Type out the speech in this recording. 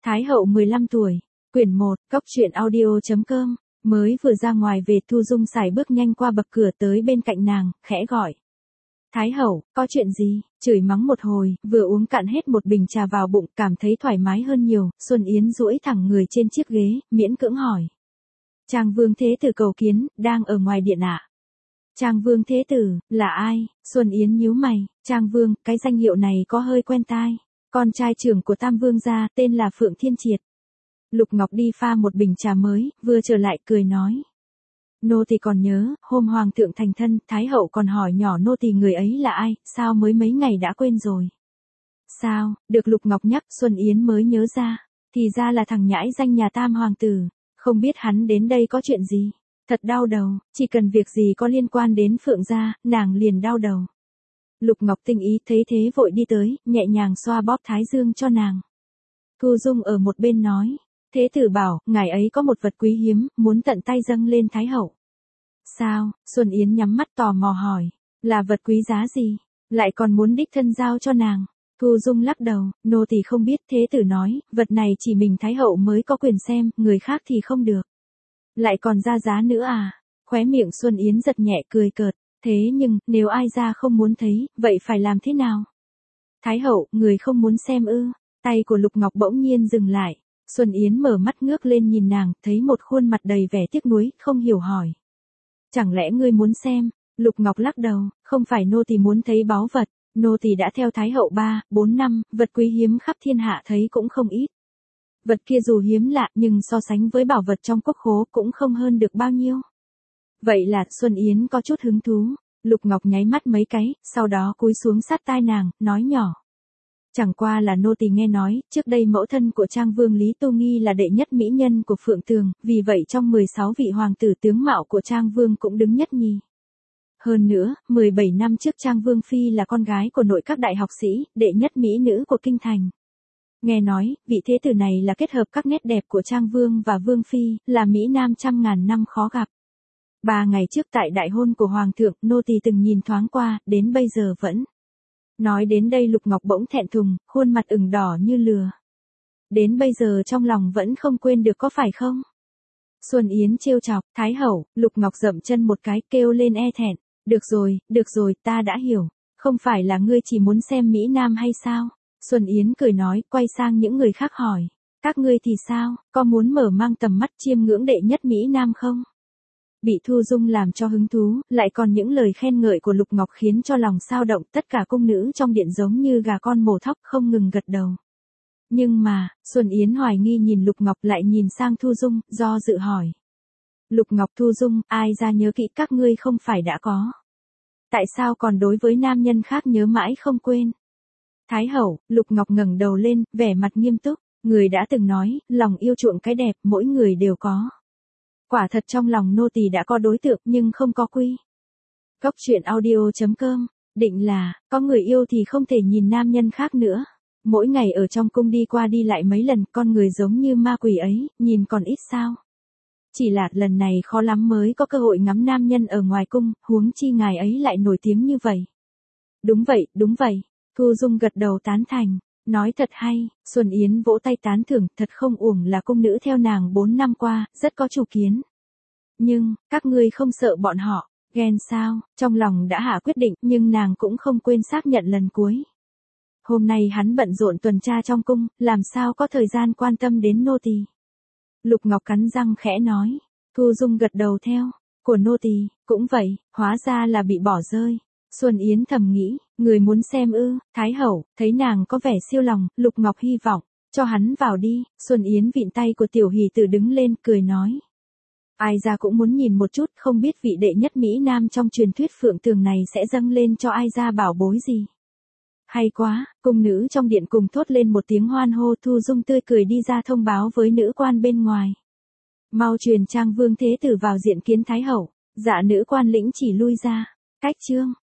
Thái hậu 15 tuổi, quyển 1, cóc truyện audio.com, mới vừa ra ngoài về Thu Dung sải bước nhanh qua bậc cửa tới bên cạnh nàng, khẽ gọi. Thái hậu, có chuyện gì? Chửi mắng một hồi, vừa uống cạn hết một bình trà vào bụng, cảm thấy thoải mái hơn nhiều, Xuân Yến duỗi thẳng người trên chiếc ghế, miễn cưỡng hỏi. Trang Vương Thế Tử cầu kiến, đang ở ngoài điện ạ. Trang Vương Thế Tử, là ai? Xuân Yến nhíu mày, Trang Vương, cái danh hiệu này có hơi quen tai. Con trai trưởng của Tam Vương gia, tên là Phượng Thiên Triệt. Lục Ngọc đi pha một bình trà mới, vừa trở lại cười nói. Nô tỳ còn nhớ, hôm Hoàng thượng thành thân, Thái hậu còn hỏi nhỏ nô tỳ người ấy là ai, sao mới mấy ngày đã quên rồi. Sao, được Lục Ngọc nhắc, Xuân Yến mới nhớ ra, thì ra là thằng nhãi danh nhà Tam Hoàng tử, không biết hắn đến đây có chuyện gì. Thật đau đầu, chỉ cần việc gì có liên quan đến Phượng gia, nàng liền đau đầu. Lục Ngọc tinh ý thấy thế vội đi tới, nhẹ nhàng xoa bóp thái dương cho nàng. Thu Dung ở một bên nói, Thế tử bảo, ngài ấy có một vật quý hiếm, muốn tận tay dâng lên Thái hậu. Sao? Xuân Yến nhắm mắt tò mò hỏi, là vật quý giá gì? Lại còn muốn đích thân giao cho nàng. Thu Dung lắc đầu, nô tỳ không biết. Thế tử nói, vật này chỉ mình Thái hậu mới có quyền xem, người khác thì không được. Lại còn ra giá nữa à? Khóe miệng Xuân Yến giật nhẹ cười cợt. Thế nhưng, nếu ai ra không muốn thấy, vậy phải làm thế nào? Thái hậu, người không muốn xem ư? Tay của Lục Ngọc bỗng nhiên dừng lại. Xuân Yến mở mắt ngước lên nhìn nàng, thấy một khuôn mặt đầy vẻ tiếc nuối, không hiểu hỏi. Chẳng lẽ ngươi muốn xem? Lục Ngọc lắc đầu, không phải nô tỳ muốn thấy báu vật, nô tỳ đã theo Thái hậu 3-4 năm, vật quý hiếm khắp thiên hạ thấy cũng không ít. Vật kia dù hiếm lạ nhưng so sánh với bảo vật trong quốc khố cũng không hơn được bao nhiêu. Vậy là Xuân Yến có chút hứng thú. Lục Ngọc nháy mắt mấy cái, sau đó cúi xuống sát tai nàng, nói nhỏ. Chẳng qua là nô tỳ nghe nói, trước đây mẫu thân của Trang Vương Lý Tô Nghi là đệ nhất mỹ nhân của Phượng Tường, vì vậy trong 16 vị hoàng tử tướng mạo của Trang Vương cũng đứng nhất nhì. Hơn nữa, 17 năm trước Trang Vương Phi là con gái của nội các đại học sĩ, đệ nhất mỹ nữ của Kinh Thành. Nghe nói, vị thế tử này là kết hợp các nét đẹp của Trang Vương và Vương Phi, là mỹ nam trăm ngàn năm khó gặp. 3 ngày trước tại đại hôn của Hoàng thượng, nô tỳ từng nhìn thoáng qua, đến bây giờ vẫn. Nói đến đây Lục Ngọc bỗng thẹn thùng, khuôn mặt ửng đỏ như lửa. Đến bây giờ trong lòng vẫn không quên được có phải không? Xuân Yến trêu chọc, Thái hậu, Lục Ngọc dậm chân một cái kêu lên e thẹn. Được rồi, ta đã hiểu. Không phải là ngươi chỉ muốn xem Mỹ Nam hay sao? Xuân Yến cười nói, quay sang những người khác hỏi. Các ngươi thì sao, có muốn mở mang tầm mắt chiêm ngưỡng đệ nhất Mỹ Nam không? Bị Thu Dung làm cho hứng thú, lại còn những lời khen ngợi của Lục Ngọc khiến cho lòng sao động, tất cả cung nữ trong điện giống như gà con mổ thóc không ngừng gật đầu. Nhưng mà, Xuân Yến hoài nghi nhìn Lục Ngọc lại nhìn sang Thu Dung, do dự hỏi. Lục Ngọc Thu Dung, ai ra nhớ kỹ các ngươi không phải đã có. Tại sao còn đối với nam nhân khác nhớ mãi không quên? Thái hậu, Lục Ngọc ngẩng đầu lên, vẻ mặt nghiêm túc, người đã từng nói, lòng yêu chuộng cái đẹp, mỗi người đều có. Quả thật trong lòng nô tỳ đã có đối tượng nhưng không có quy. Cóc truyện audio.com, định là, có người yêu thì không thể nhìn nam nhân khác nữa. Mỗi ngày ở trong cung đi qua đi lại mấy lần, con người giống như ma quỷ ấy, nhìn còn ít sao. Chỉ là lần này khó lắm mới có cơ hội ngắm nam nhân ở ngoài cung, huống chi ngài ấy lại nổi tiếng như vậy. Đúng vậy, Thu Dung gật đầu tán thành. Nói thật hay, Xuân Yến vỗ tay tán thưởng, thật không uổng là cung nữ theo nàng 4 năm qua, rất có chủ kiến. Nhưng, các ngươi không sợ bọn họ, ghen sao? Trong lòng đã hạ quyết định, nhưng nàng cũng không quên xác nhận lần cuối. Hôm nay hắn bận rộn tuần tra trong cung, làm sao có thời gian quan tâm đến nô tỳ. Lục Ngọc cắn răng khẽ nói, Thu Dung gật đầu theo, của nô tỳ, cũng vậy, hóa ra là bị bỏ rơi. Xuân Yến thầm nghĩ, người muốn xem ư? Thái hậu, thấy nàng có vẻ siêu lòng, Lục Ngọc hy vọng, cho hắn vào đi. Xuân Yến vịn tay của Tiểu Hỷ Tử đứng lên, cười nói. Ai ra cũng muốn nhìn một chút, không biết vị đệ nhất Mỹ Nam trong truyền thuyết Phượng Tường này sẽ dâng lên cho ai ra bảo bối gì. Hay quá, cung nữ trong điện cùng thốt lên một tiếng hoan hô. Thu Dung tươi cười đi ra thông báo với nữ quan bên ngoài. Mau truyền Trang Vương Thế Tử vào diện kiến Thái hậu. Dạ nữ quan lĩnh chỉ lui ra. Cách chương.